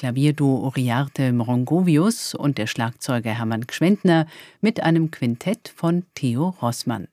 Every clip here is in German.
Klavierduo Uriarte Mrongovius und der Schlagzeuger Hermann Gschwendtner mit einem Quintett von Theo Rossmann.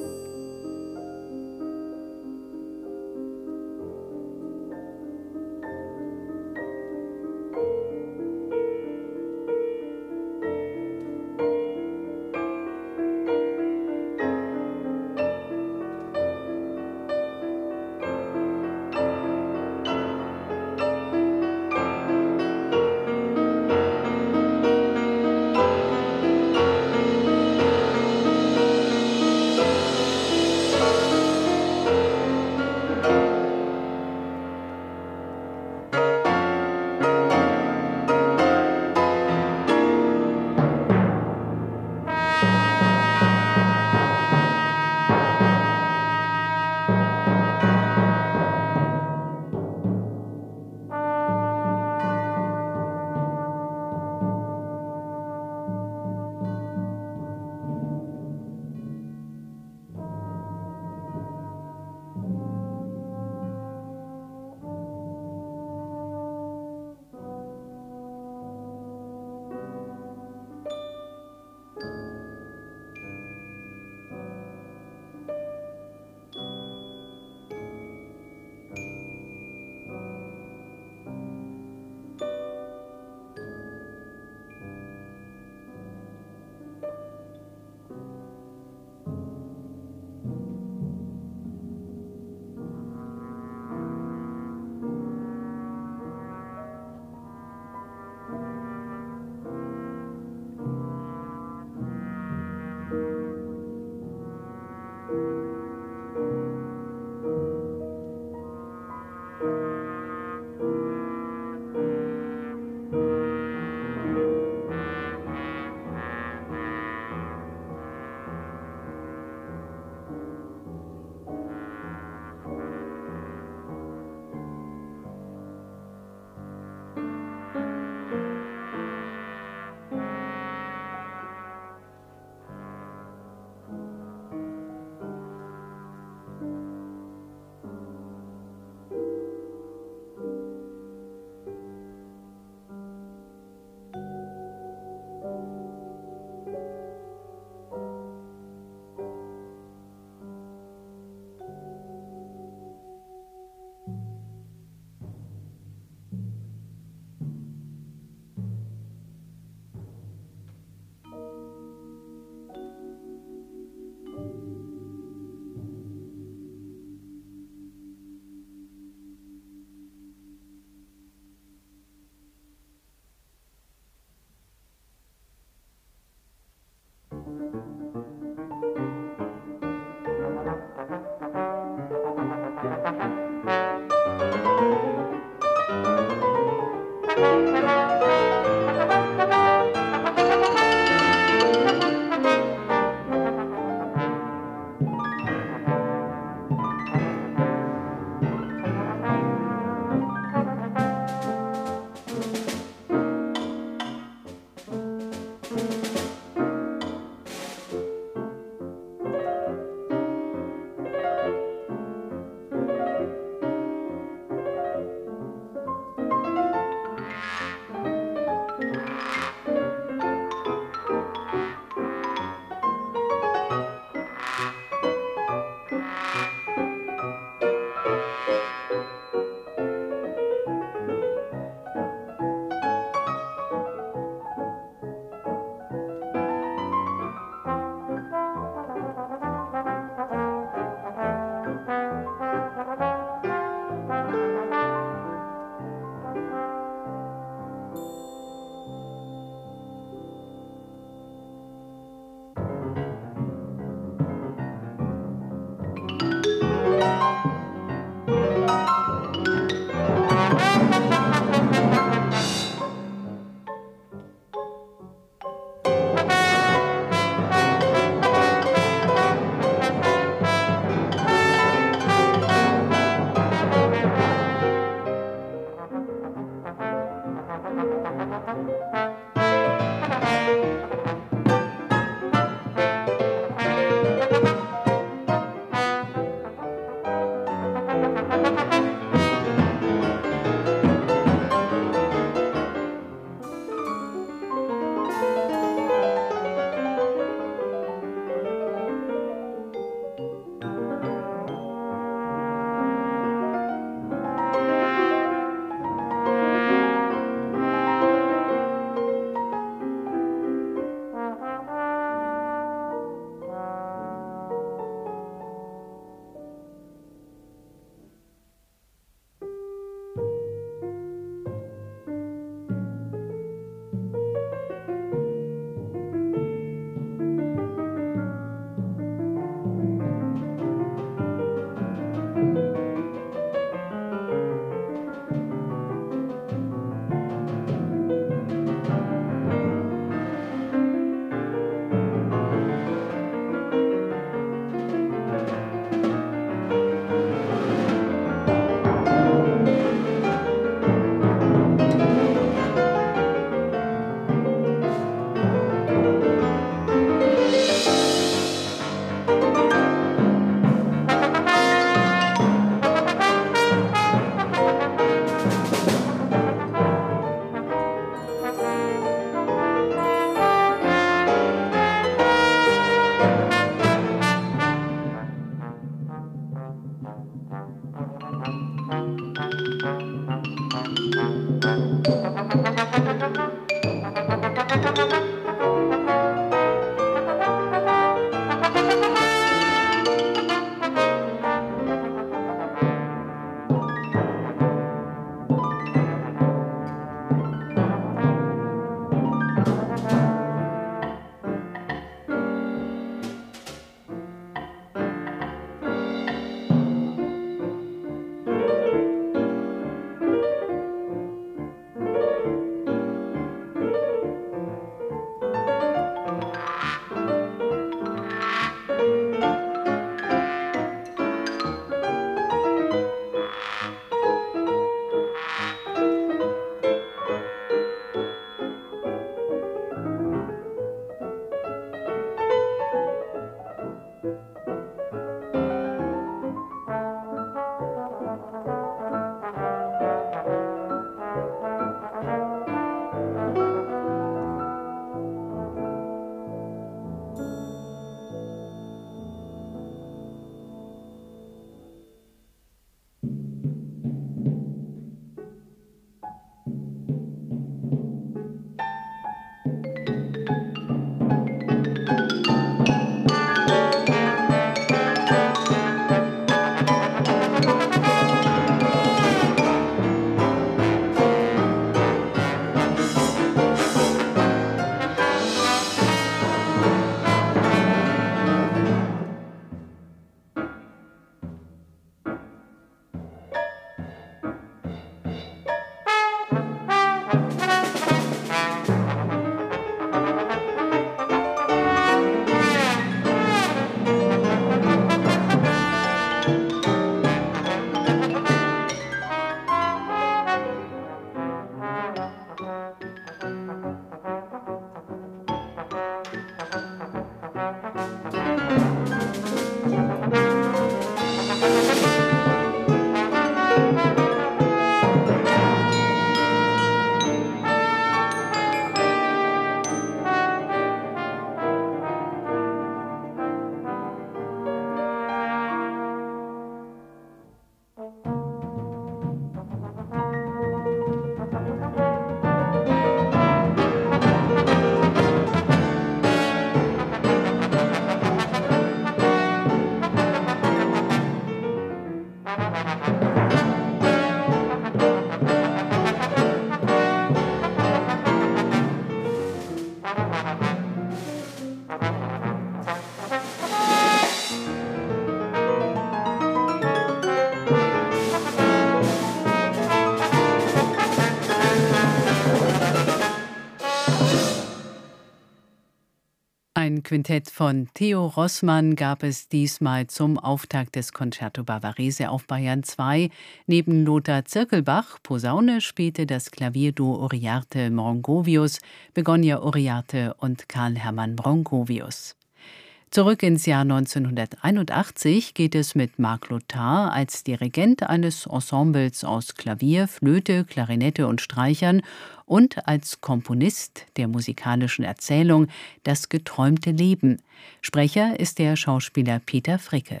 Ein Quintett von Theo Rossmann gab es diesmal zum Auftakt des Concerto Bavarese auf Bayern 2. Neben Lothar Zirkelbach, Posaune, spielte das Klavierduo Uriarte-Mrongovius, Begonia Uriarte und Karl-Hermann Mrongovius. Zurück ins Jahr 1981 geht es mit Marc Lothar als Dirigent eines Ensembles aus Klavier, Flöte, Klarinette und Streichern und als Komponist der musikalischen Erzählung Das geträumte Leben. Sprecher ist der Schauspieler Peter Fricke.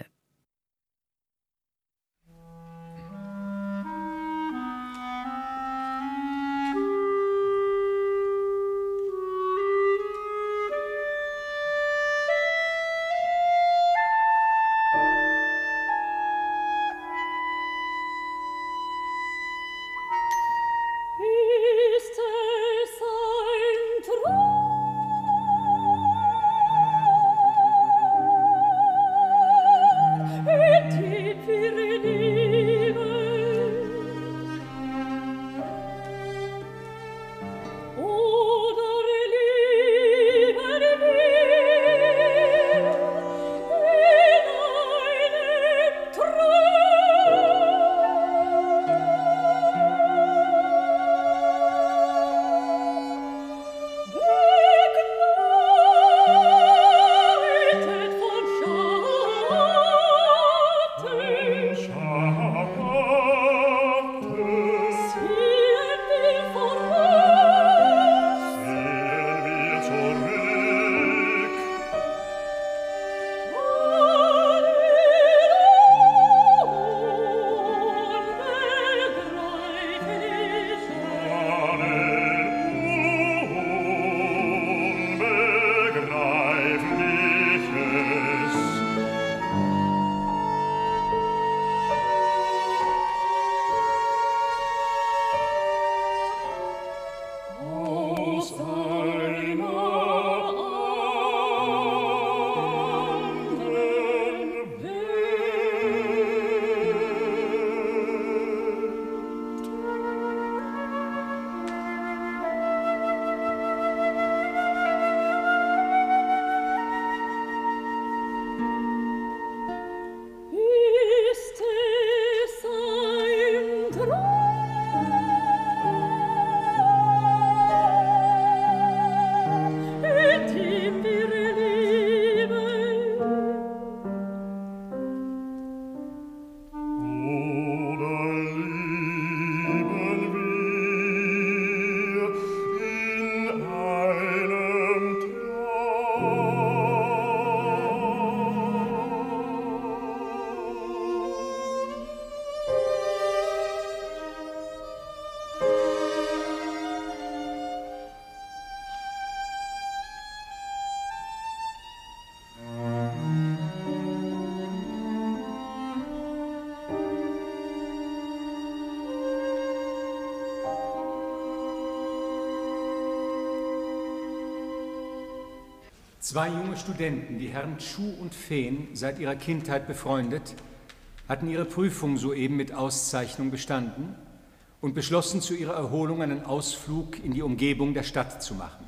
Zwei junge Studenten, die Herren Chu und Fehn, seit ihrer Kindheit befreundet, hatten ihre Prüfung soeben mit Auszeichnung bestanden und beschlossen, zu ihrer Erholung einen Ausflug in die Umgebung der Stadt zu machen.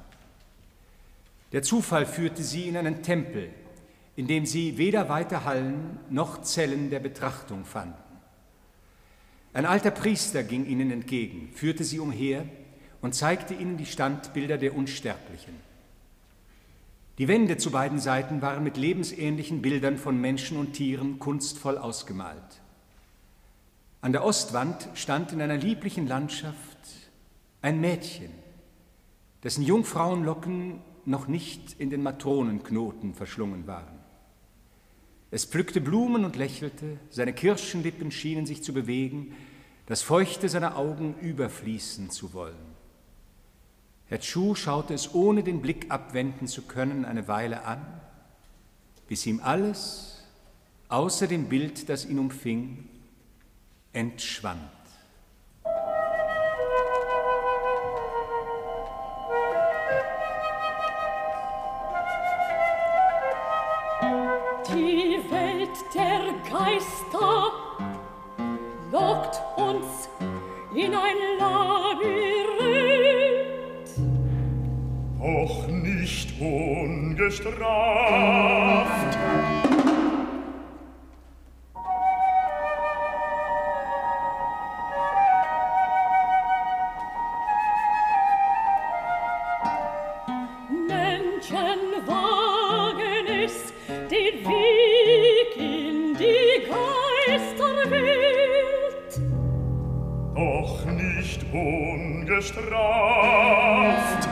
Der Zufall führte sie in einen Tempel, in dem sie weder weite Hallen noch Zellen der Betrachtung fanden. Ein alter Priester ging ihnen entgegen, führte sie umher und zeigte ihnen die Standbilder der Unsterblichen. Die Wände zu beiden Seiten waren mit lebensähnlichen Bildern von Menschen und Tieren kunstvoll ausgemalt. An der Ostwand stand in einer lieblichen Landschaft ein Mädchen, dessen Jungfrauenlocken noch nicht in den Matronenknoten verschlungen waren. Es pflückte Blumen und lächelte, seine Kirschenlippen schienen sich zu bewegen, das Feuchte seiner Augen überfließen zu wollen. Herr Chu schaute es, ohne den Blick abwenden zu können, eine Weile an, bis ihm alles, außer dem Bild, das ihn umfing, entschwand. Die Welt der Geister lockt uns in ein Labyrinth. Doch nicht ungestraft. Menschen wagen es, den Weg in die Geisterwelt, doch nicht ungestraft.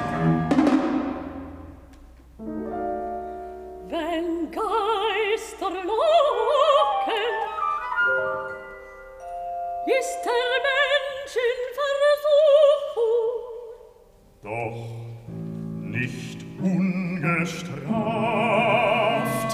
wenn Geister locken, ist der Mensch in Versuchung, Doch nicht ungestraft.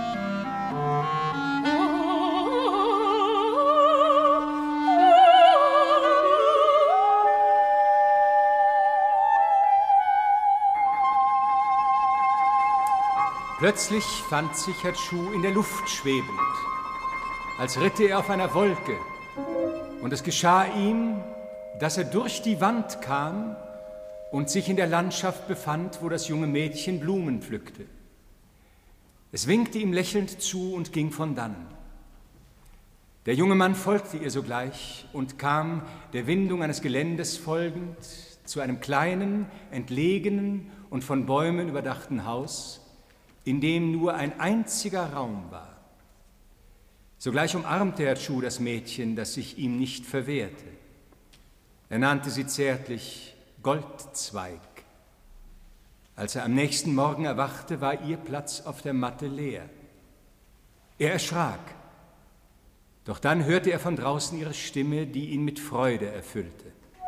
Plötzlich fand sich Hatschu in der Luft schwebend, als ritte er auf einer Wolke. Und es geschah ihm, dass er durch die Wand kam und sich in der Landschaft befand, wo das junge Mädchen Blumen pflückte. Es winkte ihm lächelnd zu und ging von dannen. Der junge Mann folgte ihr sogleich und kam, der Windung eines Geländes folgend, zu einem kleinen, entlegenen und von Bäumen überdachten Haus, in dem nur ein einziger Raum war. Sogleich umarmte Hatschu das Mädchen, das sich ihm nicht verwehrte. Er nannte sie zärtlich Goldzweig. Als er am nächsten Morgen erwachte, war ihr Platz auf der Matte leer. Er erschrak, doch dann hörte er von draußen ihre Stimme, die ihn mit Freude erfüllte.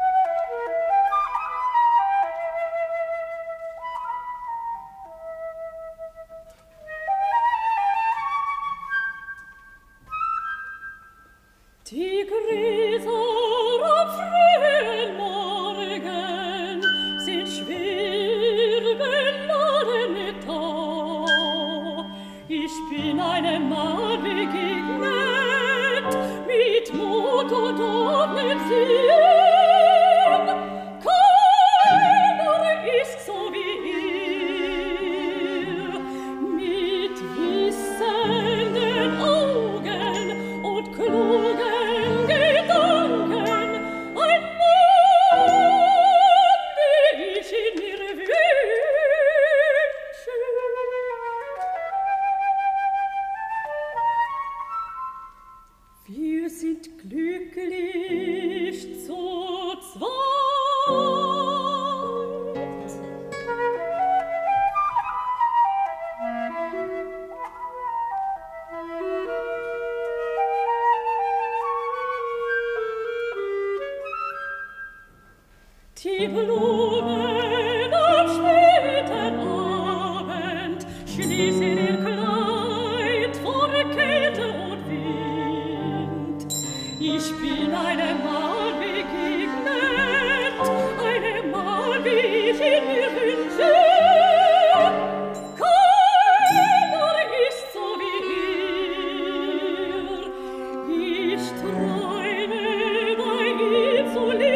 Die Gräser am frühen Morgen sind schwer beladen da. Ich bin einem Mann begegnet, mit Mut und offenen Sinn. Keiner ist so wie er, mit wissenden Augen und klugen die Blumen am späten Abend schließen ihr Kleid vor Kälte und Wind. Ich bin einem Mann begegnet, einem Mann, wie ich ihn mir wünsche. Keiner ist so wie er. Ich träume, bei ihm zu leben.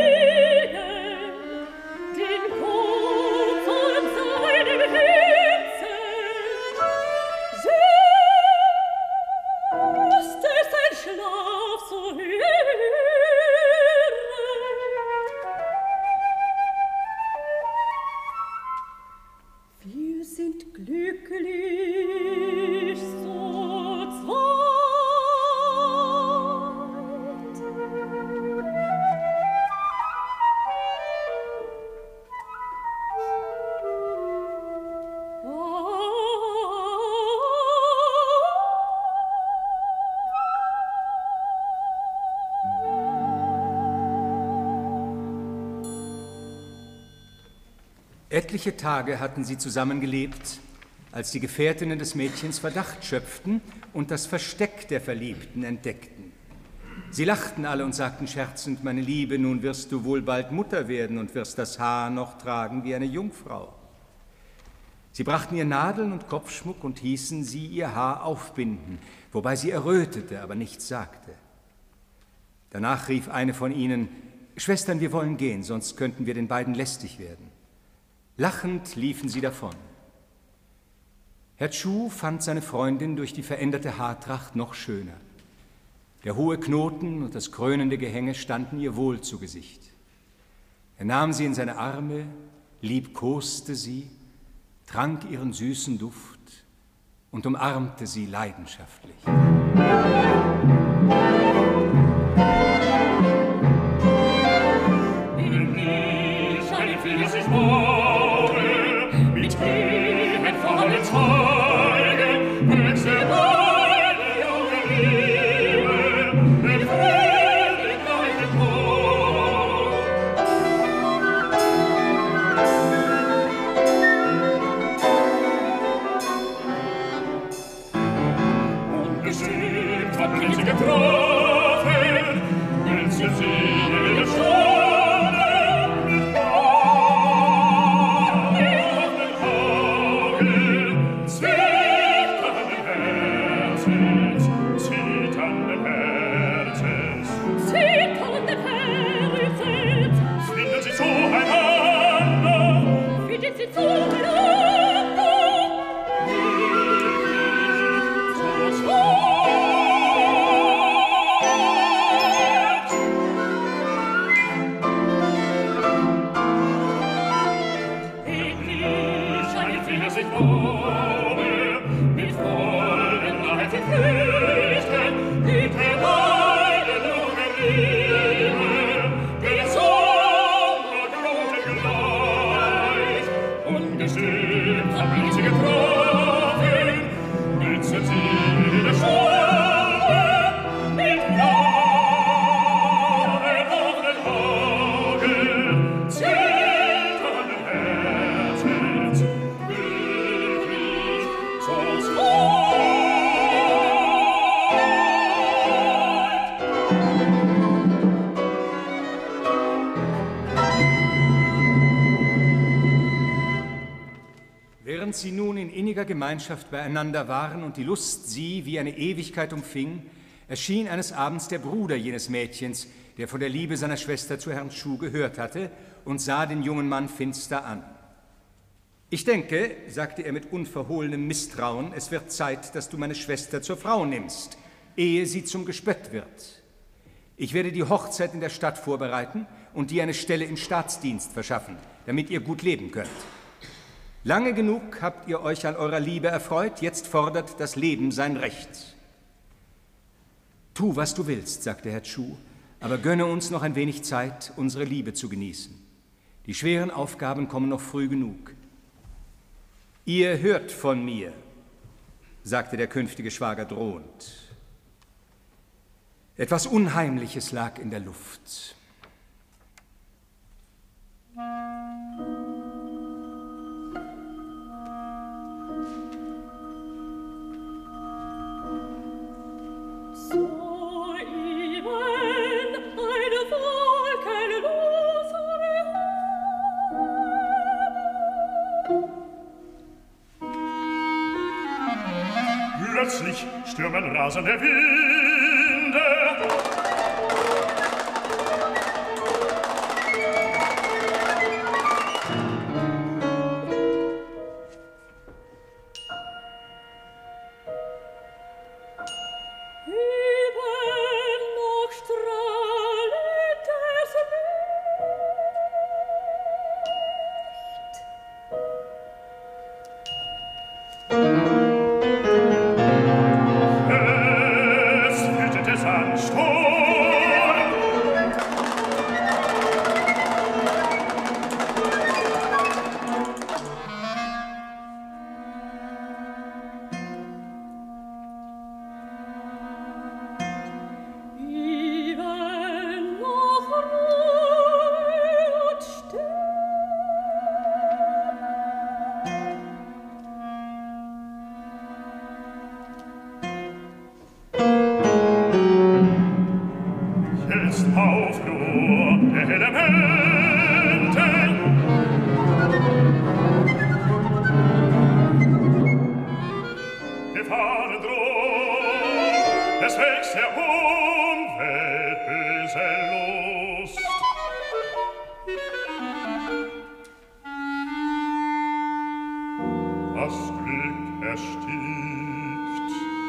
Etliche Tage hatten sie zusammengelebt, als die Gefährtinnen des Mädchens Verdacht schöpften und das Versteck der Verliebten entdeckten. Sie lachten alle und sagten scherzend: Meine Liebe, nun wirst du wohl bald Mutter werden und wirst das Haar noch tragen wie eine Jungfrau. Sie brachten ihr Nadeln und Kopfschmuck und hießen sie ihr Haar aufbinden, wobei sie errötete, aber nichts sagte. Danach rief eine von ihnen: Schwestern, wir wollen gehen, sonst könnten wir den beiden lästig werden. Lachend liefen sie davon. Herr Chu fand seine Freundin durch die veränderte Haartracht noch schöner. Der hohe Knoten und das krönende Gehänge standen ihr wohl zu Gesicht. Er nahm sie in seine Arme, liebkoste sie, trank ihren süßen Duft und umarmte sie leidenschaftlich. Während sie nun in inniger Gemeinschaft beieinander waren und die Lust sie wie eine Ewigkeit umfing, erschien eines Abends der Bruder jenes Mädchens, der von der Liebe seiner Schwester zu Herrn Chu gehört hatte, und sah den jungen Mann finster an. »Ich denke«, sagte er mit unverhohlenem Misstrauen, »es wird Zeit, dass du meine Schwester zur Frau nimmst, ehe sie zum Gespött wird. Ich werde die Hochzeit in der Stadt vorbereiten und dir eine Stelle im Staatsdienst verschaffen, damit ihr gut leben könnt. Lange genug habt ihr euch an eurer Liebe erfreut, jetzt fordert das Leben sein Recht.« »Tu, was du willst«, sagte Herr Chu, »aber gönne uns noch ein wenig Zeit, unsere Liebe zu genießen. Die schweren Aufgaben kommen noch früh genug.« »Ihr hört von mir«, sagte der künftige Schwager drohend. Etwas Unheimliches lag in der Luft. Plötzlich stürmen rasende Winde. erstickt.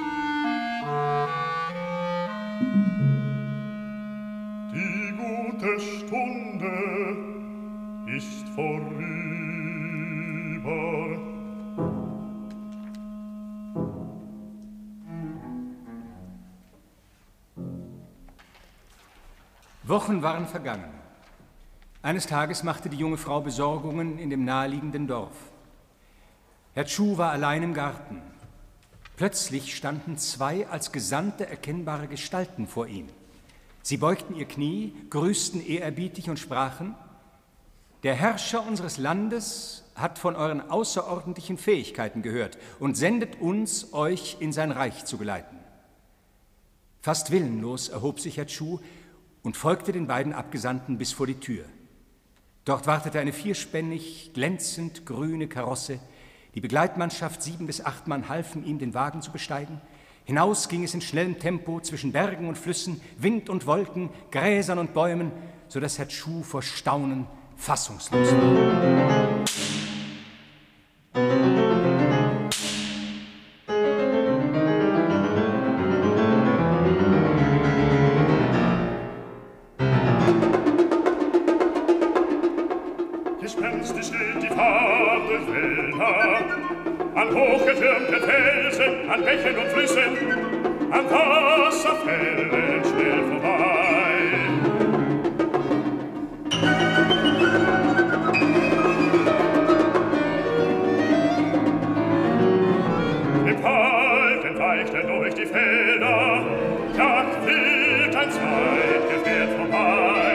Die gute Stunde ist vorüber. Wochen waren vergangen. Eines Tages machte die junge Frau Besorgungen in dem naheliegenden Dorf. Herr Chu war allein im Garten. Plötzlich standen zwei als Gesandte erkennbare Gestalten vor ihm. Sie beugten ihr Knie, grüßten ehrerbietig und sprachen: Der Herrscher unseres Landes hat von euren außerordentlichen Fähigkeiten gehört und sendet uns, euch in sein Reich zu geleiten. Fast willenlos erhob sich Herr Chu und folgte den beiden Abgesandten bis vor die Tür. Dort wartete eine vierspännig, glänzend grüne Karosse. Die Begleitmannschaft 7 bis 8 Mann halfen ihm, den Wagen zu besteigen. Hinaus ging es in schnellem Tempo zwischen Bergen und Flüssen, Wind und Wolken, Gräsern und Bäumen, so dass Herr Chu vor Staunen fassungslos war. Gespenstisch geht die Fahrt durch Wälder, an hochgetürmten Felsen, an Bächen und Flüssen, an Wasserfällen schnell vorbei. Im Wald weicht er durch die Felder, jagt wild ein Zweitgefährt vorbei.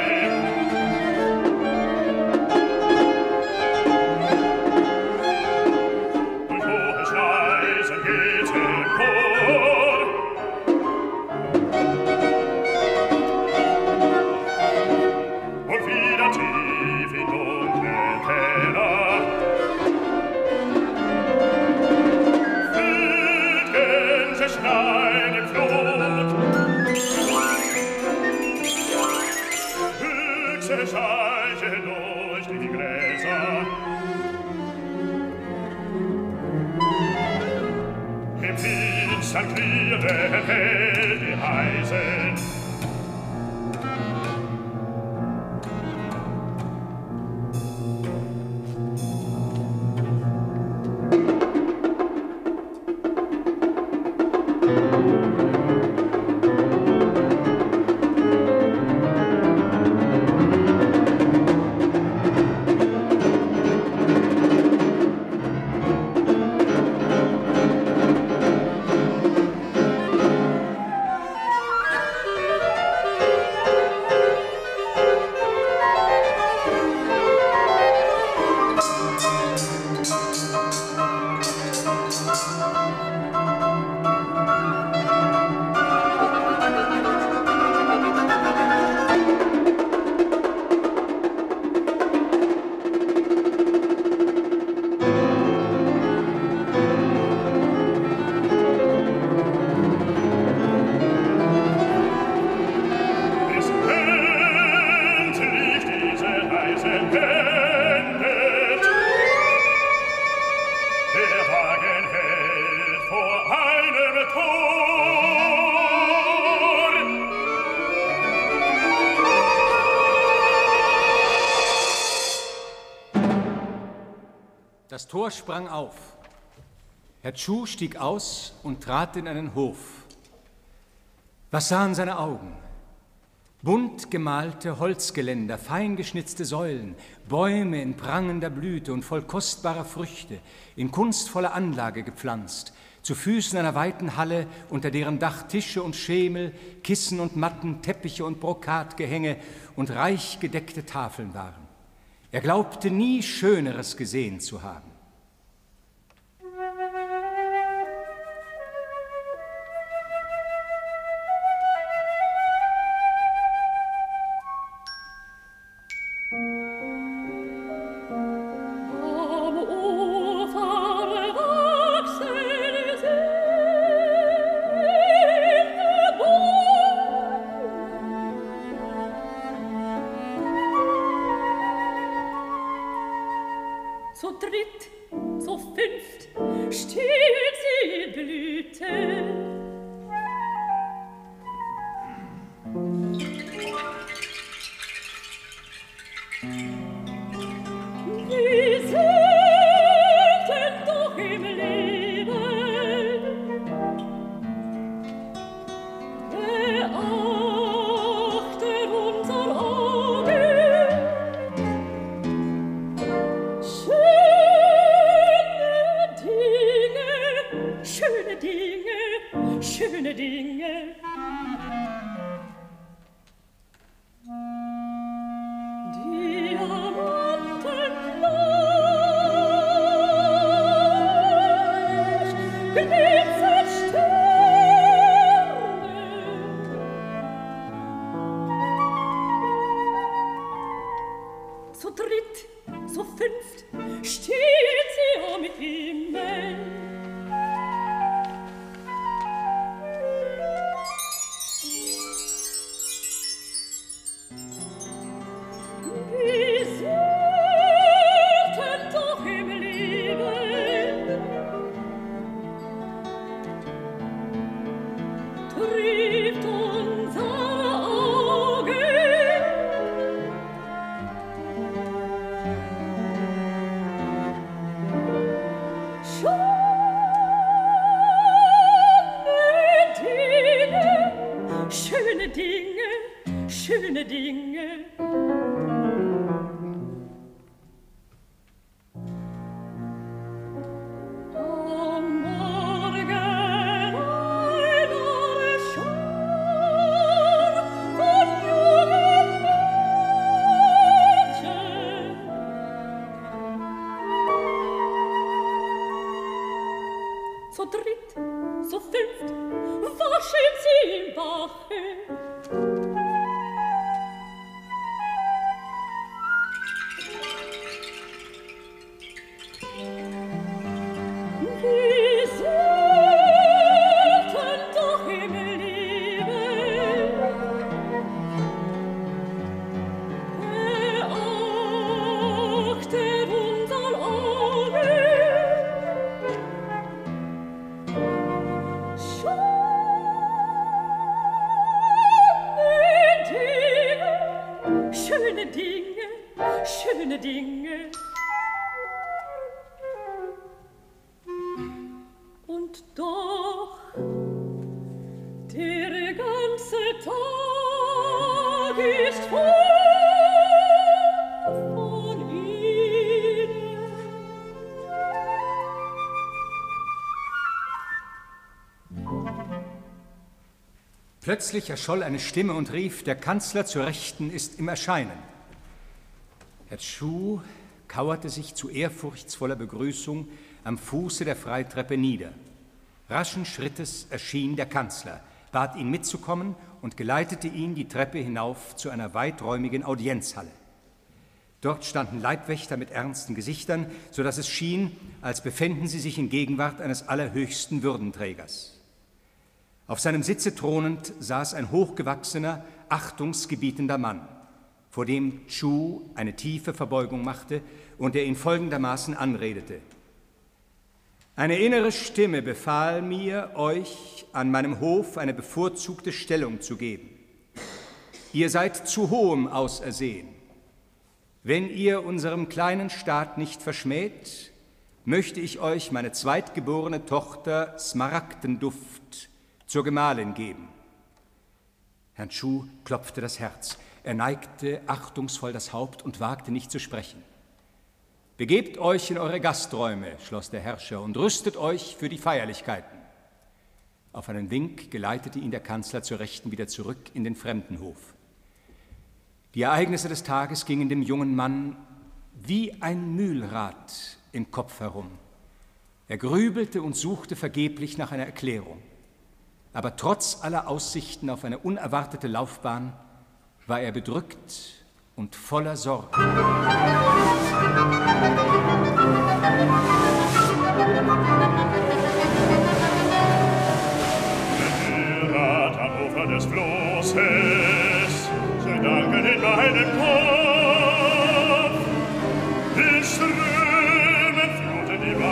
Dann klirren hell die Eisen. Das Tor sprang auf. Herr Chu stieg aus und trat in einen Hof. Was sahen seine Augen? Bunt gemalte Holzgeländer, fein geschnitzte Säulen, Bäume in prangender Blüte und voll kostbarer Früchte, in kunstvoller Anlage gepflanzt, zu Füßen einer weiten Halle, unter deren Dach Tische und Schemel, Kissen und Matten, Teppiche und Brokatgehänge und reich gedeckte Tafeln waren. Er glaubte nie Schöneres gesehen zu haben. zu dritt, zu fünft, stiehlt sie Blüte. Wie selten doch im Leben beachte unser Auge schöne Dinge, schöne Dinge. Zu dritt, zu fünft, steht sie am Himmel. Wie selten doch im Leben trifft unser Auge schöne Dinge, schöne Dinge. Am Morgen eine Schar von jungen Mädchen. Zu dritt, zu fünft, waschen sie im Bache. Wie selten doch im Leben beachtet unser Auge schöne Dinge, schöne Dinge. Und doch der ganze Tag ist voll von ihnen. Plötzlich erscholl eine Stimme und rief, der Kanzler zur Rechten ist im Erscheinen. Herr Chu kauerte sich zu ehrfurchtsvoller Begrüßung am Fuße der Freitreppe nieder. Raschen Schrittes erschien der Kanzler, bat ihn mitzukommen und geleitete ihn die Treppe hinauf zu einer weiträumigen Audienzhalle. Dort standen Leibwächter mit ernsten Gesichtern, so dass es schien, als befänden sie sich in Gegenwart eines allerhöchsten Würdenträgers. Auf seinem Sitze thronend saß ein hochgewachsener, achtungsgebietender Mann, vor dem Chu eine tiefe Verbeugung machte und der ihn folgendermaßen anredete. Eine innere Stimme befahl mir, euch an meinem Hof eine bevorzugte Stellung zu geben. Ihr seid zu hohem ausersehen. Wenn ihr unserem kleinen Staat nicht verschmäht, möchte ich euch meine zweitgeborene Tochter Smaragdenduft zur Gemahlin geben. Herrn Chu klopfte das Herz. Er neigte achtungsvoll das Haupt und wagte nicht zu sprechen. Begebt euch in eure Gasträume, schloss der Herrscher, und rüstet euch für die Feierlichkeiten. Auf einen Wink geleitete ihn der Kanzler zur Rechten wieder zurück in den Fremdenhof. Die Ereignisse des Tages gingen dem jungen Mann wie ein Mühlrad im Kopf herum. Er grübelte und suchte vergeblich nach einer Erklärung. Aber trotz aller Aussichten auf eine unerwartete Laufbahn war er bedrückt und voller Sorge. Mühlrad am Ufer des Flosses, sein Danken in meinem Kopf, ich ströme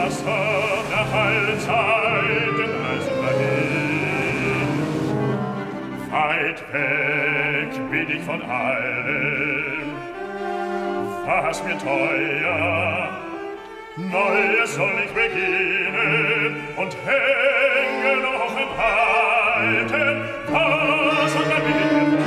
Wasser nach allen Seiten reißen dahin. Weit weg bin ich von allem, was mir teuer. Neues soll ich beginnen und hänge noch im Alten, was an der Bitte.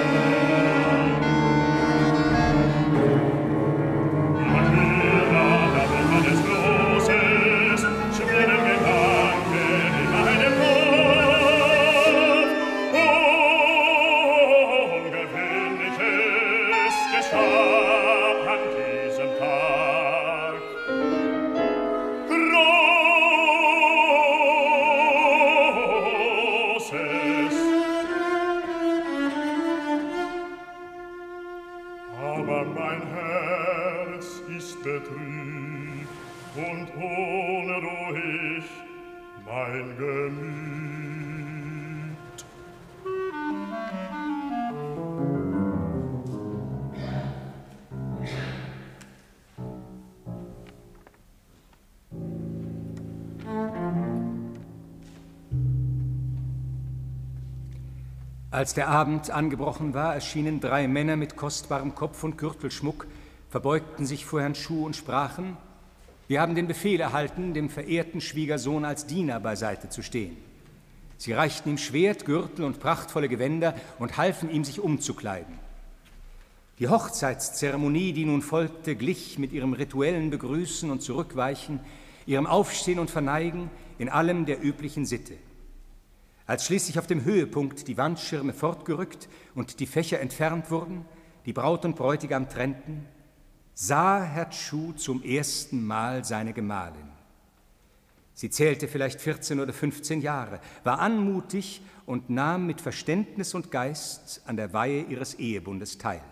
Als der Abend angebrochen war, erschienen 3 Männer mit kostbarem Kopf- und Gürtelschmuck, verbeugten sich vor Herrn Schuh und sprachen: Wir haben den Befehl erhalten, dem verehrten Schwiegersohn als Diener beiseite zu stehen. Sie reichten ihm Schwert, Gürtel und prachtvolle Gewänder und halfen ihm, sich umzukleiden. Die Hochzeitszeremonie, die nun folgte, glich mit ihrem rituellen Begrüßen und Zurückweichen, ihrem Aufstehen und Verneigen in allem der üblichen Sitte. Als schließlich auf dem Höhepunkt die Wandschirme fortgerückt und die Fächer entfernt wurden, die Braut und Bräutigam trennten, sah Herr Schuh zum ersten Mal seine Gemahlin. Sie zählte vielleicht 14 oder 15 Jahre, war anmutig und nahm mit Verständnis und Geist an der Weihe ihres Ehebundes teil.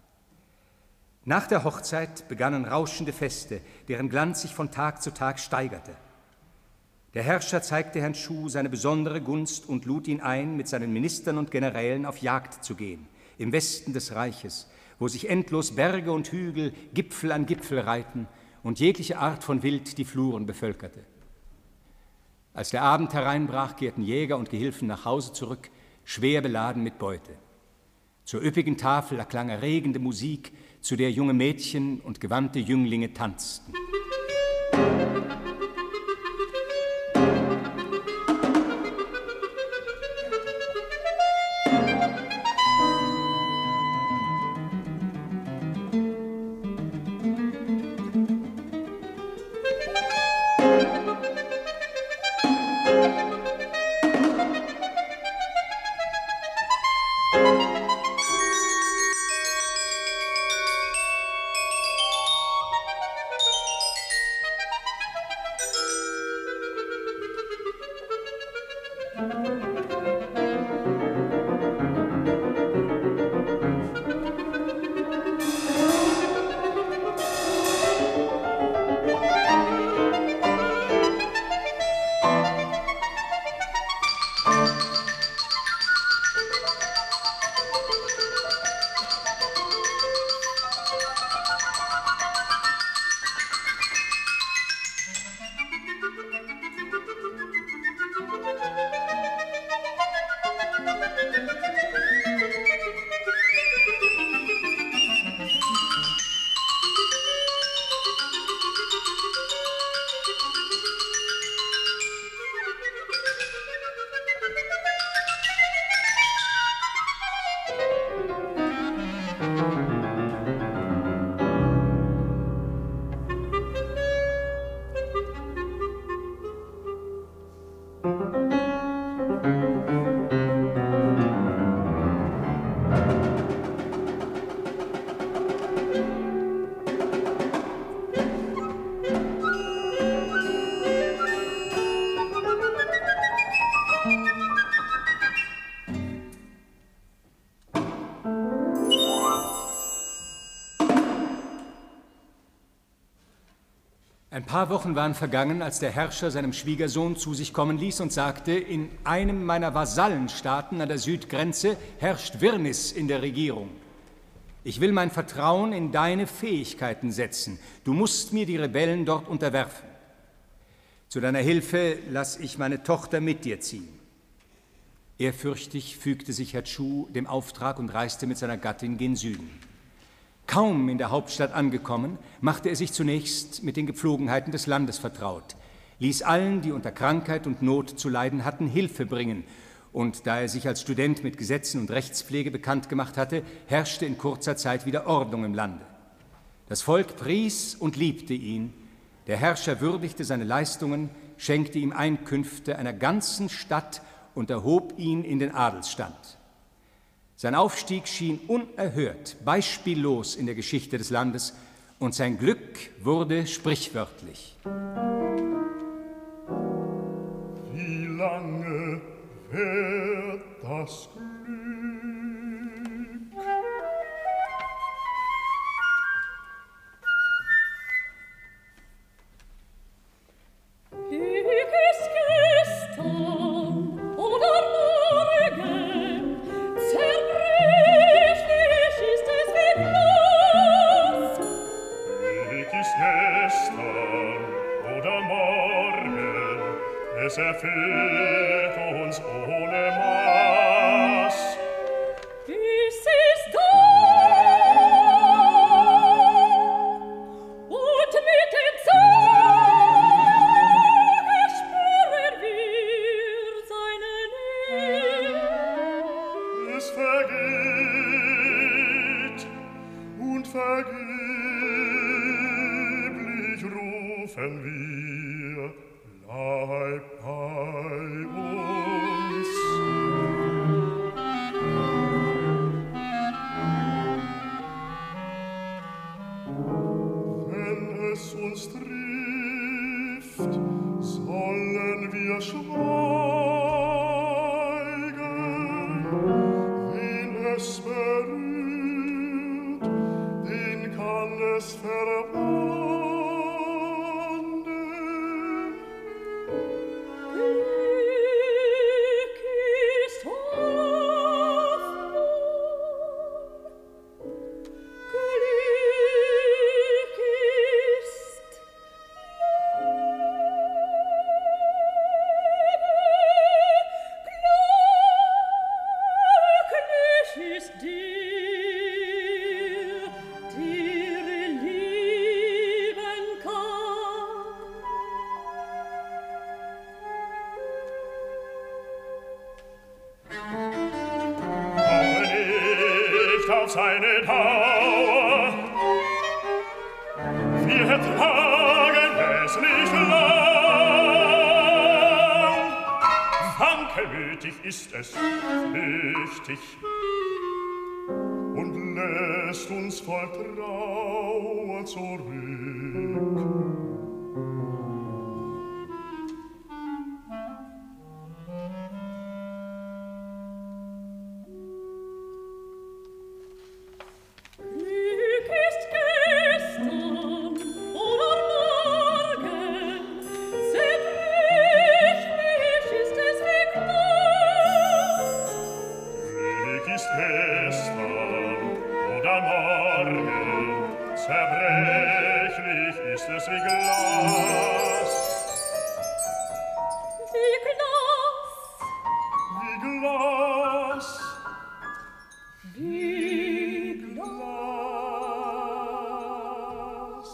Nach der Hochzeit begannen rauschende Feste, deren Glanz sich von Tag zu Tag steigerte. Der Herrscher zeigte Herrn Schuh seine besondere Gunst und lud ihn ein, mit seinen Ministern und Generälen auf Jagd zu gehen, im Westen des Reiches, wo sich endlos Berge und Hügel Gipfel an Gipfel reihten und jegliche Art von Wild die Fluren bevölkerte. Als der Abend hereinbrach, kehrten Jäger und Gehilfen nach Hause zurück, schwer beladen mit Beute. Zur üppigen Tafel erklang erregende Musik, zu der junge Mädchen und gewandte Jünglinge tanzten. Ein paar Wochen waren vergangen, als der Herrscher seinem Schwiegersohn zu sich kommen ließ und sagte: In einem meiner Vasallenstaaten an der Südgrenze herrscht Wirrnis in der Regierung. Ich will mein Vertrauen in deine Fähigkeiten setzen. Du musst mir die Rebellen dort unterwerfen. Zu deiner Hilfe lass ich meine Tochter mit dir ziehen. Ehrfürchtig fügte sich Herr Chu dem Auftrag und reiste mit seiner Gattin gen Süden. Kaum in der Hauptstadt angekommen, machte er sich zunächst mit den Gepflogenheiten des Landes vertraut, ließ allen, die unter Krankheit und Not zu leiden hatten, Hilfe bringen, und da er sich als Student mit Gesetzen und Rechtspflege bekannt gemacht hatte, herrschte in kurzer Zeit wieder Ordnung im Lande. Das Volk pries und liebte ihn, der Herrscher würdigte seine Leistungen, schenkte ihm Einkünfte einer ganzen Stadt und erhob ihn in den Adelsstand. Sein Aufstieg schien unerhört, beispiellos in der Geschichte des Landes, und sein Glück wurde sprichwörtlich. Wie lange währt das Glück? Glück ist gestern oder morgen, zerbrechlich ist es wie Glas. Glück ist gestern oder morgen, es erfüllt uns ohne Maß. Es ist da, und mit dem Tage spüren wir seine Nähe. Es vergeht und vergeblich rufen wir, bleib bei uns. Wenn es uns trifft, sollen wir schweigen. Wen es berührt, den kann es verwandeln. Glück ist Hoffnung, Glück ist glücklich ist der lieben kann. Komme nicht auf seine Dauer, wir ertragen es nicht lang. Wankelmütig ist es, flüchtig, und lässt uns voll Trauer zurück. Glück ist gestern oder morgen, zerbrechlich ist es wie Glas. Glück ist gestern oder morgen, zerbrechlich ist es wie Glas. Wie Glas, Wie Glas, wie Glas.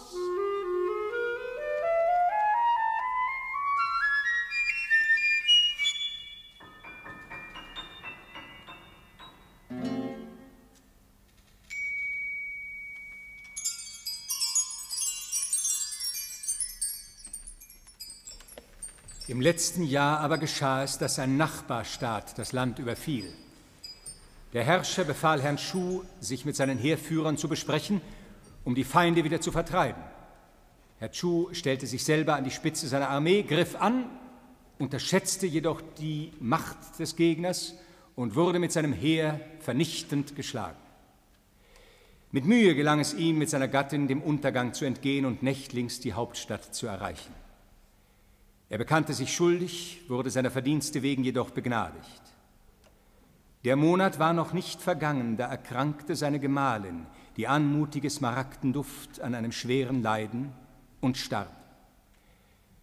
Im letzten Jahr aber geschah es, dass ein Nachbarstaat das Land überfiel. Der Herrscher befahl Herrn Chu, sich mit seinen Heerführern zu besprechen, um die Feinde wieder zu vertreiben. Herr Chu stellte sich selber an die Spitze seiner Armee, griff an, unterschätzte jedoch die Macht des Gegners und wurde mit seinem Heer vernichtend geschlagen. Mit Mühe gelang es ihm, mit seiner Gattin dem Untergang zu entgehen und nächtlings die Hauptstadt zu erreichen. Er bekannte sich schuldig, wurde seiner Verdienste wegen jedoch begnadigt. Der Monat war noch nicht vergangen, da erkrankte seine Gemahlin, die anmutige Smaragdenduft, an einem schweren Leiden und starb.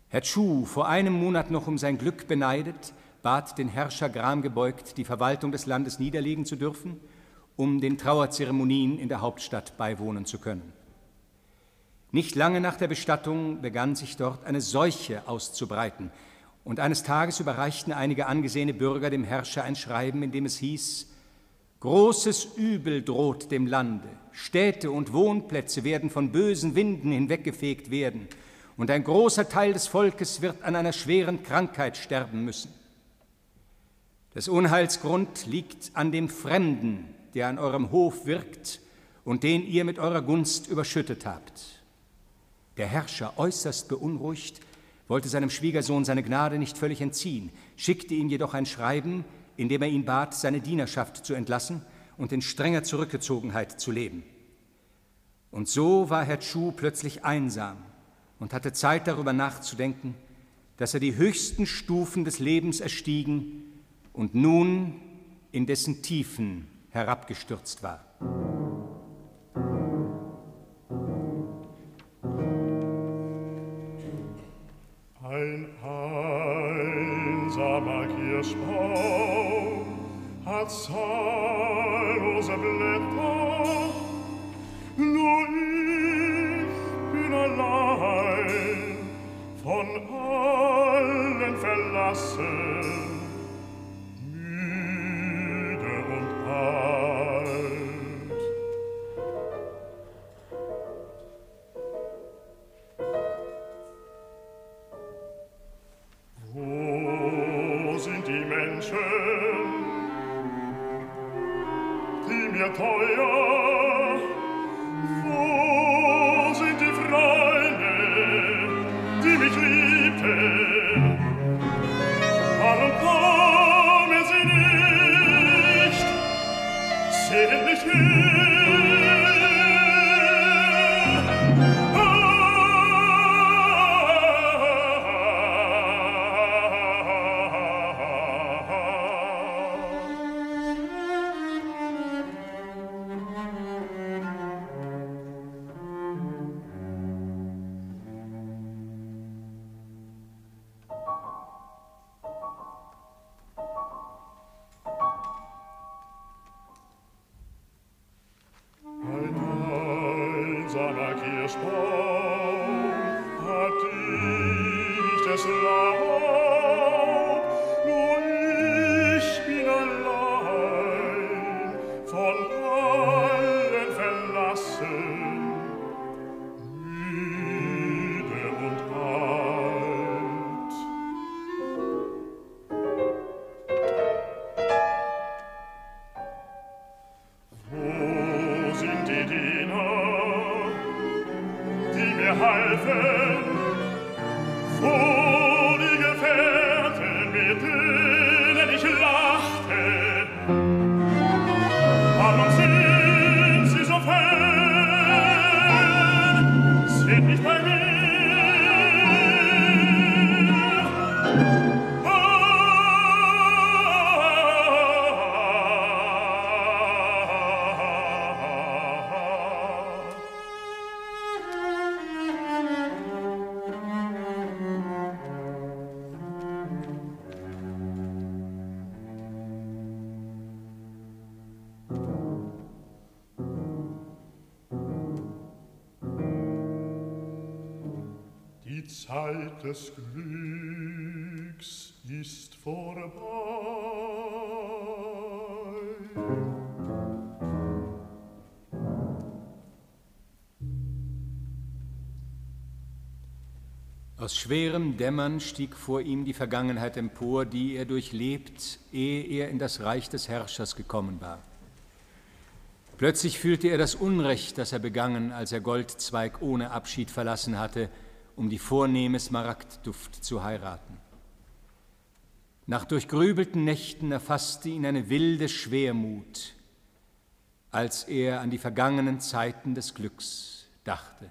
Herr Chu, vor einem Monat noch um sein Glück beneidet, bat den Herrscher Gram gebeugt, die Verwaltung des Landes niederlegen zu dürfen, um den Trauerzeremonien in der Hauptstadt beiwohnen zu können. Nicht lange nach der Bestattung begann sich dort eine Seuche auszubreiten, und eines Tages überreichten einige angesehene Bürger dem Herrscher ein Schreiben, in dem es hieß: Großes Übel droht dem Lande, Städte und Wohnplätze werden von bösen Winden hinweggefegt werden, und ein großer Teil des Volkes wird an einer schweren Krankheit sterben müssen. Das Unheilsgrund liegt an dem Fremden, der an eurem Hof wirkt und den ihr mit eurer Gunst überschüttet habt. Der Herrscher, äußerst beunruhigt, wollte seinem Schwiegersohn seine Gnade nicht völlig entziehen, schickte ihm jedoch ein Schreiben, in dem er ihn bat, seine Dienerschaft zu entlassen und in strenger Zurückgezogenheit zu leben. Und so war Herr Chu plötzlich einsam und hatte Zeit, darüber nachzudenken, dass er die höchsten Stufen des Lebens erstiegen und nun in dessen Tiefen herabgestürzt war. Ein einsamer Kirschbaum hat zahllose Blätter, nur ich bin allein, von allen verlassen, müde und alt. Wo sind die Menschen, die mir teuer? Wo sind die Freunde, die mich liebten? Warum kommen sie nicht? Seht nicht hin! Die Zeit des Glücks ist vorbei. Aus schwerem Dämmern stieg vor ihm die Vergangenheit empor, die er durchlebt, ehe er in das Reich des Herrschers gekommen war. Plötzlich fühlte er das Unrecht, das er begangen, als er Goldzweig ohne Abschied verlassen hatte, um die vornehme Smaragdduft zu heiraten. Nach durchgrübelten Nächten erfasste ihn eine wilde Schwermut, als er an die vergangenen Zeiten des Glücks dachte.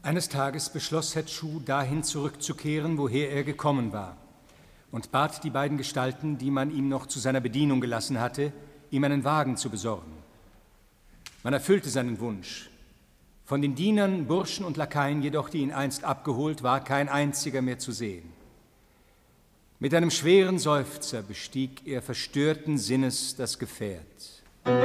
Eines Tages beschloss Herr Chu, dahin zurückzukehren, woher er gekommen war, und bat die beiden Gestalten, die man ihm noch zu seiner Bedienung gelassen hatte, ihm einen Wagen zu besorgen. Man erfüllte seinen Wunsch. Von den Dienern, Burschen und Lakaien jedoch, die ihn einst abgeholt, war kein einziger mehr zu sehen. Mit einem schweren Seufzer bestieg er verstörten Sinnes das Gefährt.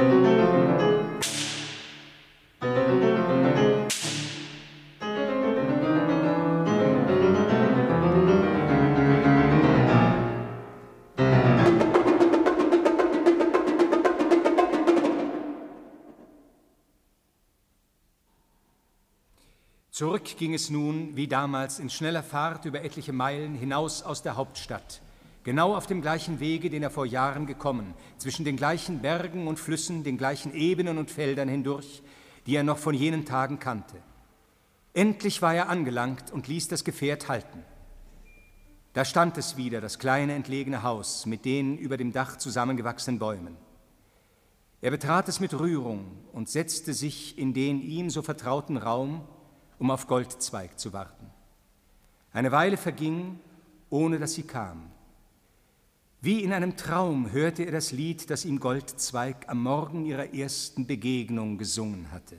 Zurück ging es nun, wie damals, in schneller Fahrt über etliche Meilen hinaus aus der Hauptstadt, genau auf dem gleichen Wege, den er vor Jahren gekommen, zwischen den gleichen Bergen und Flüssen, den gleichen Ebenen und Feldern hindurch, die er noch von jenen Tagen kannte. Endlich war er angelangt und ließ das Gefährt halten. Da stand es wieder, das kleine entlegene Haus mit den über dem Dach zusammengewachsenen Bäumen. Er betrat es mit Rührung und setzte sich in den ihm so vertrauten Raum, um auf Goldzweig zu warten. Eine Weile verging, ohne dass sie kam. Wie in einem Traum hörte er das Lied, das ihm Goldzweig am Morgen ihrer ersten Begegnung gesungen hatte.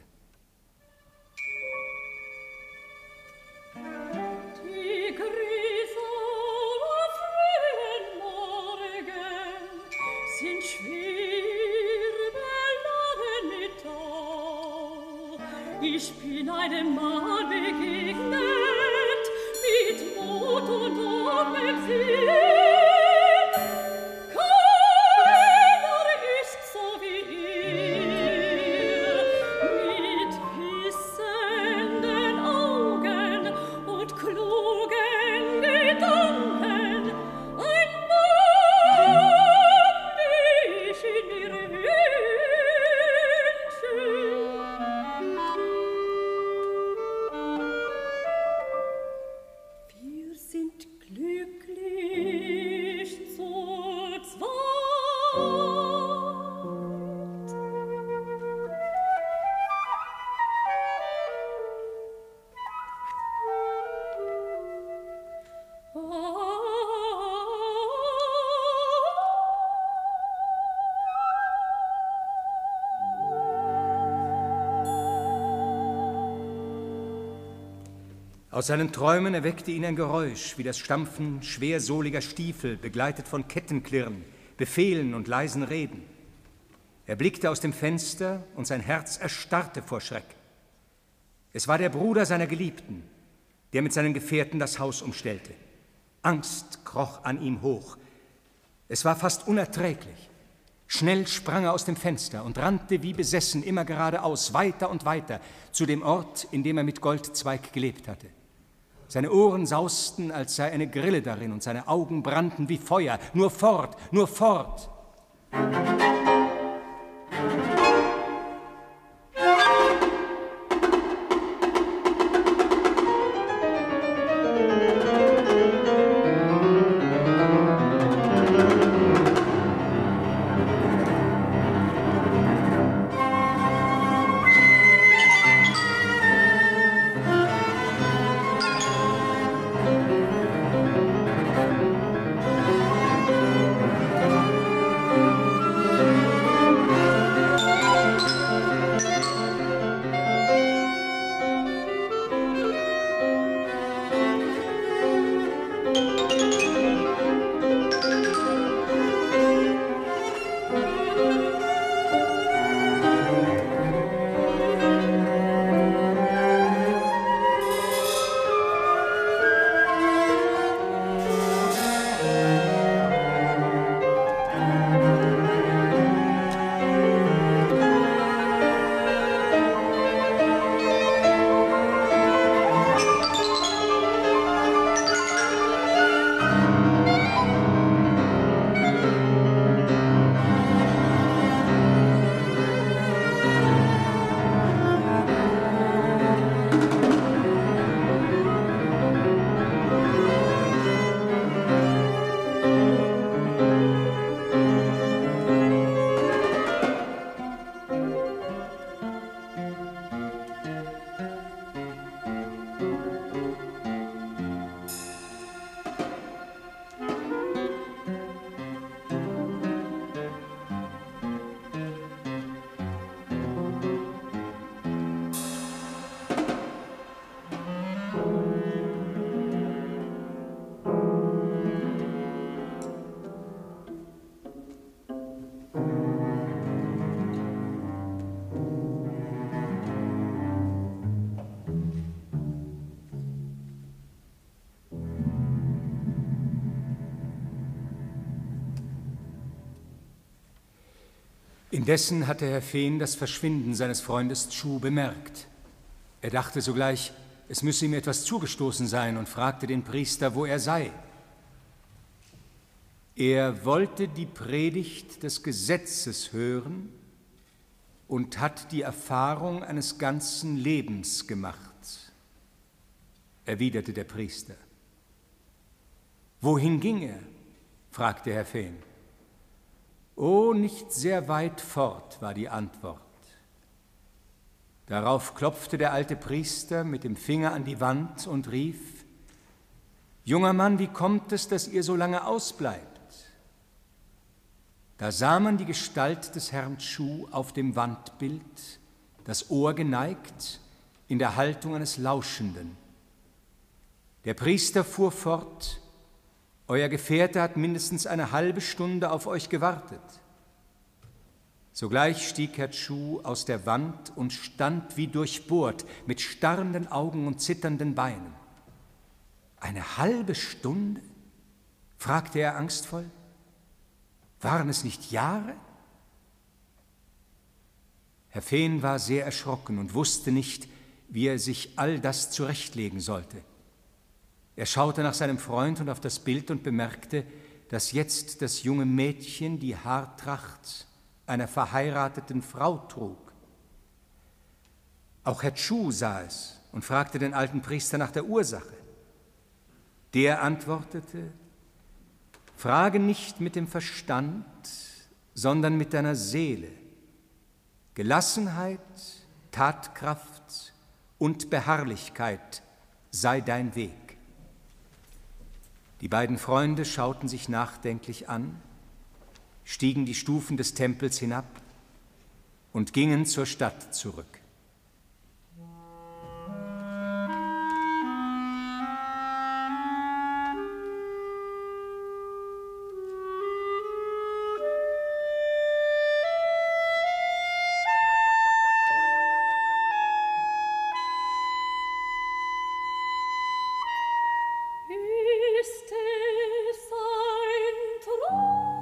Die Grüße am frühen Morgen sind schwer beladen mit Tau. Ich bin einem Mann begegnet, mit Mut und Offensiv. Keiner ist so wie er, mit wissenden Augen und klugen Gedanken. Ein Mann, wie ich ihn mir wünsche. Wir sind glücklich zu zweit. Aus seinen Träumen erweckte ihn ein Geräusch, wie das Stampfen schwersohliger Stiefel, begleitet von Kettenklirren, Befehlen und leisen Reden. Er blickte aus dem Fenster und sein Herz erstarrte vor Schreck. Es war der Bruder seiner Geliebten, der mit seinen Gefährten das Haus umstellte. Angst kroch an ihm hoch. Es war fast unerträglich. Schnell sprang er aus dem Fenster und rannte wie besessen immer geradeaus, weiter und weiter, zu dem Ort, in dem er mit Goldzweig gelebt hatte. Seine Ohren sausten, als sei eine Grille darin, und seine Augen brannten wie Feuer. Nur fort, nur fort! Indessen hatte Herr Fehn das Verschwinden seines Freundes Chu bemerkt. Er dachte sogleich, es müsse ihm etwas zugestoßen sein und fragte den Priester, wo er sei. Er wollte die Predigt des Gesetzes hören und hat die Erfahrung eines ganzen Lebens gemacht, erwiderte der Priester. Wohin ging er? Fragte Herr Fehn. Oh, nicht sehr weit fort, war die Antwort. Darauf klopfte der alte Priester mit dem Finger an die Wand und rief: Junger Mann, wie kommt es, dass ihr so lange ausbleibt? Da sah man die Gestalt des Herrn Chu auf dem Wandbild, das Ohr geneigt, in der Haltung eines Lauschenden. Der Priester fuhr fort: Euer Gefährte hat mindestens eine halbe Stunde auf euch gewartet. Sogleich stieg Herr Chu aus der Wand und stand wie durchbohrt, mit starrenden Augen und zitternden Beinen. Eine halbe Stunde? Fragte er angstvoll. Waren es nicht Jahre? Herr Fehn war sehr erschrocken und wusste nicht, wie er sich all das zurechtlegen sollte. Er schaute nach seinem Freund und auf das Bild und bemerkte, dass jetzt das junge Mädchen die Haartracht einer verheirateten Frau trug. Auch Herr Chu sah es und fragte den alten Priester nach der Ursache. Der antwortete: Frage nicht mit dem Verstand, sondern mit deiner Seele. Gelassenheit, Tatkraft und Beharrlichkeit sei dein Weg. Die beiden Freunde schauten sich nachdenklich an, stiegen die Stufen des Tempels hinab und gingen zur Stadt zurück. Ist es ein Traum?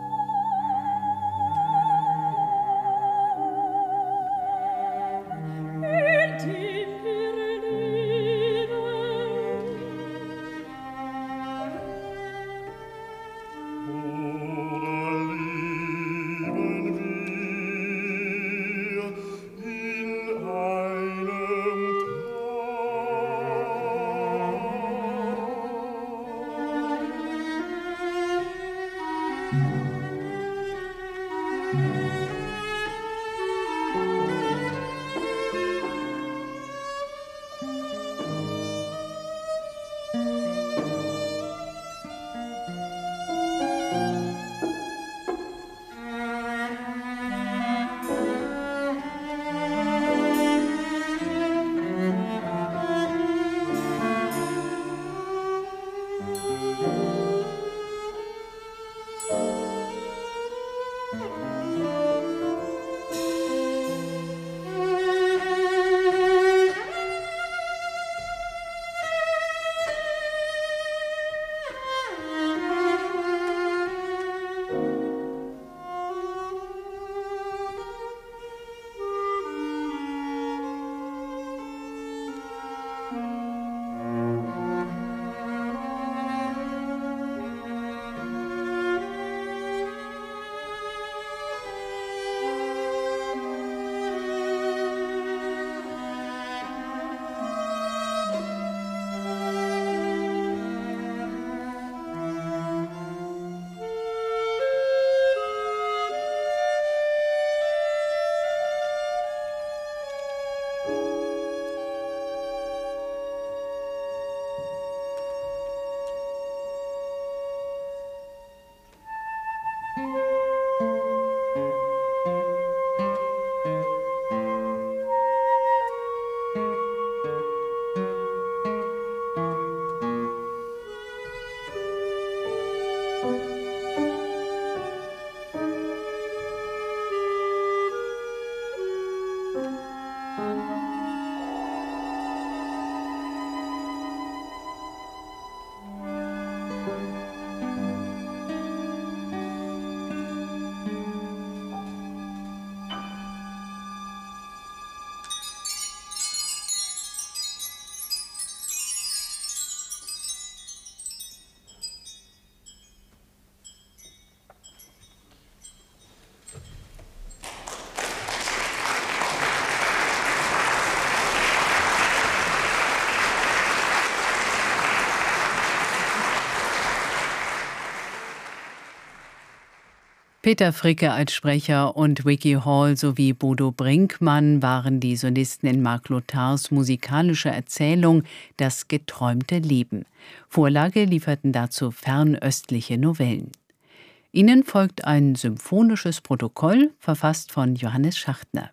Peter Fricke als Sprecher und Vicky Hall sowie Bodo Brinkmann waren die Solisten in Marc Lothars musikalischer Erzählung »Das geträumte Leben«. Vorlage lieferten dazu fernöstliche Novellen. Ihnen folgt ein symphonisches Protokoll, verfasst von Johannes Schachtner.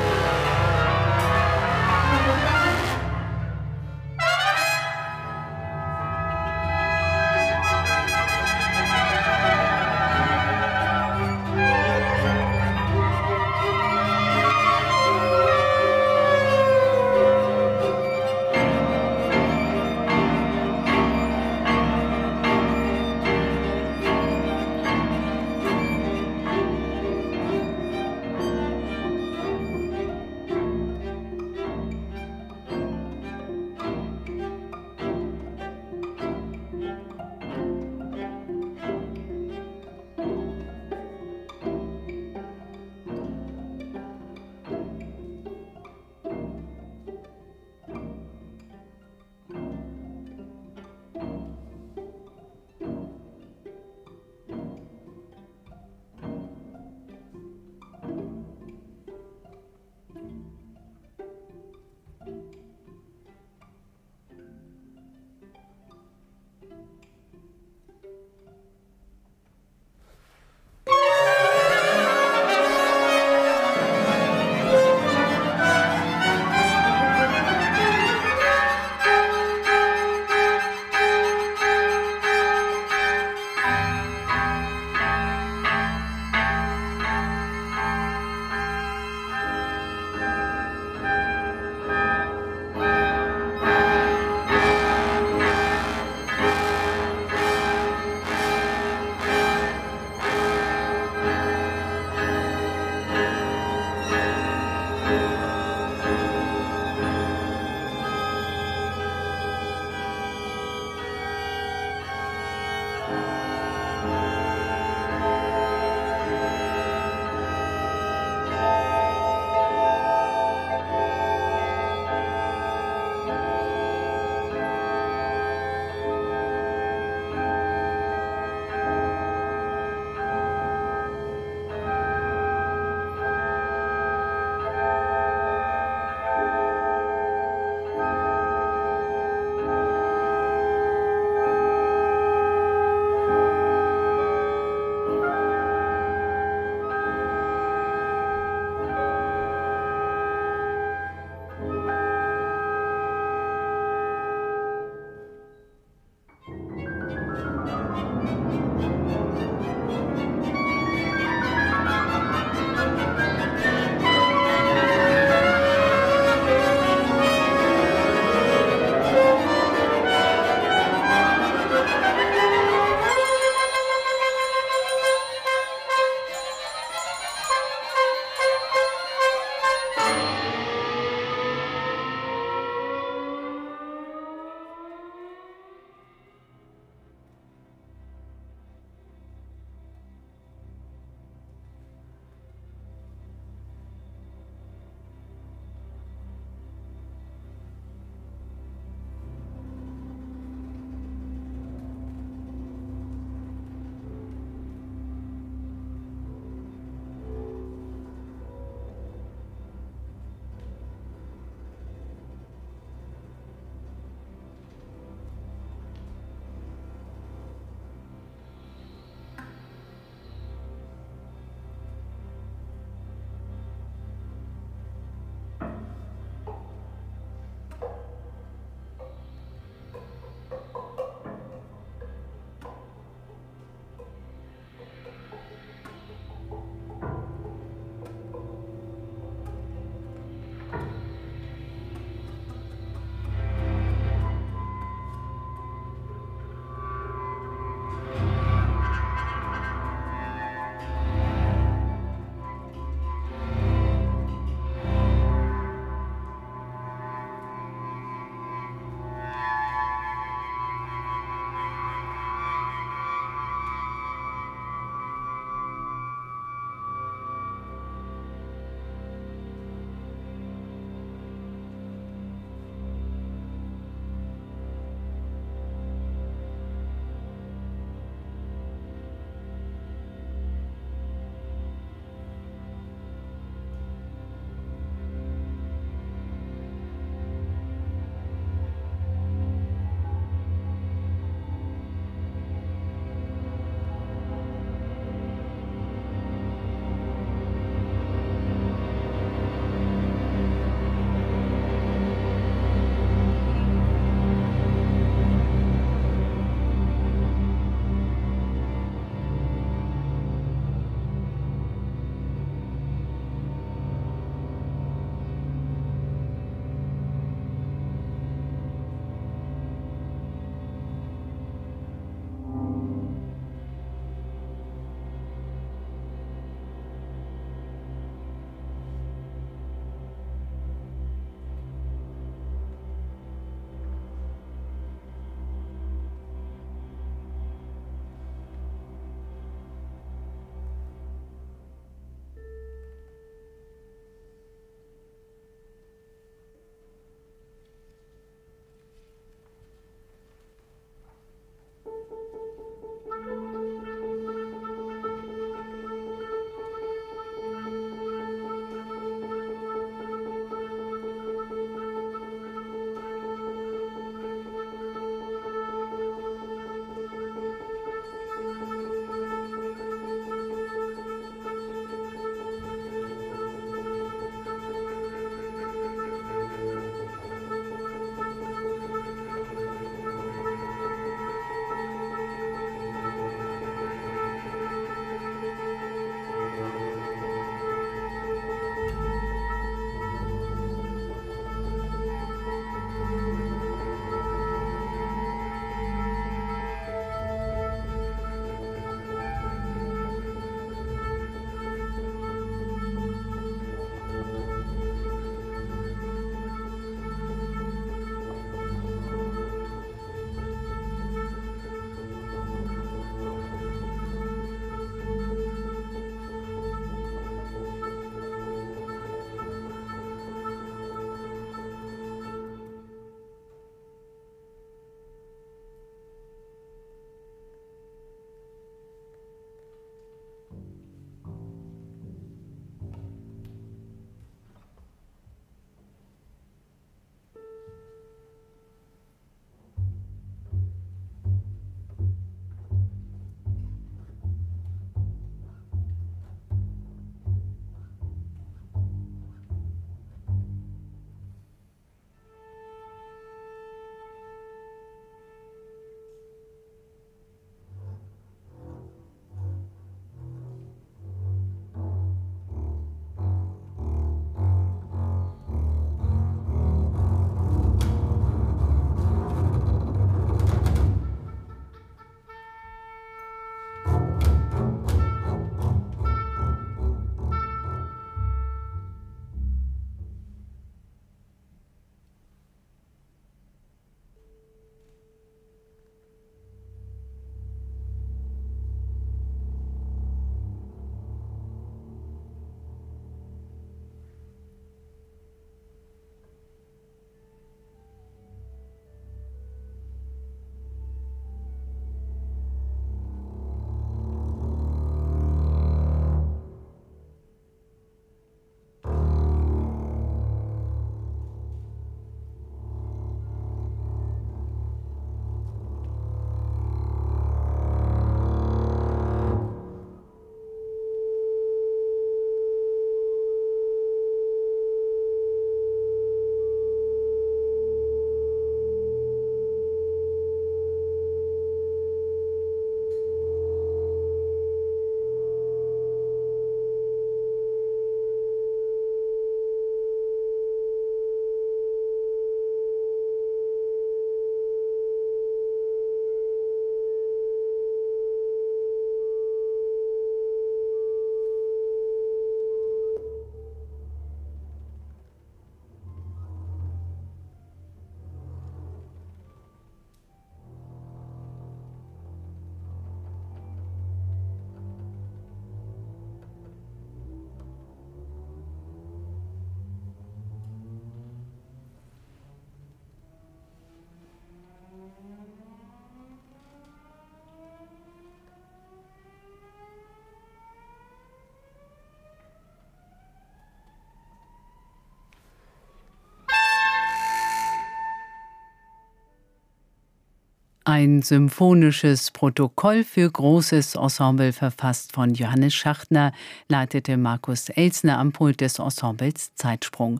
Ein symphonisches Protokoll für großes Ensemble, verfasst von Johannes Schachtner, leitete Markus Elsner am Pult des Ensembles Zeitsprung.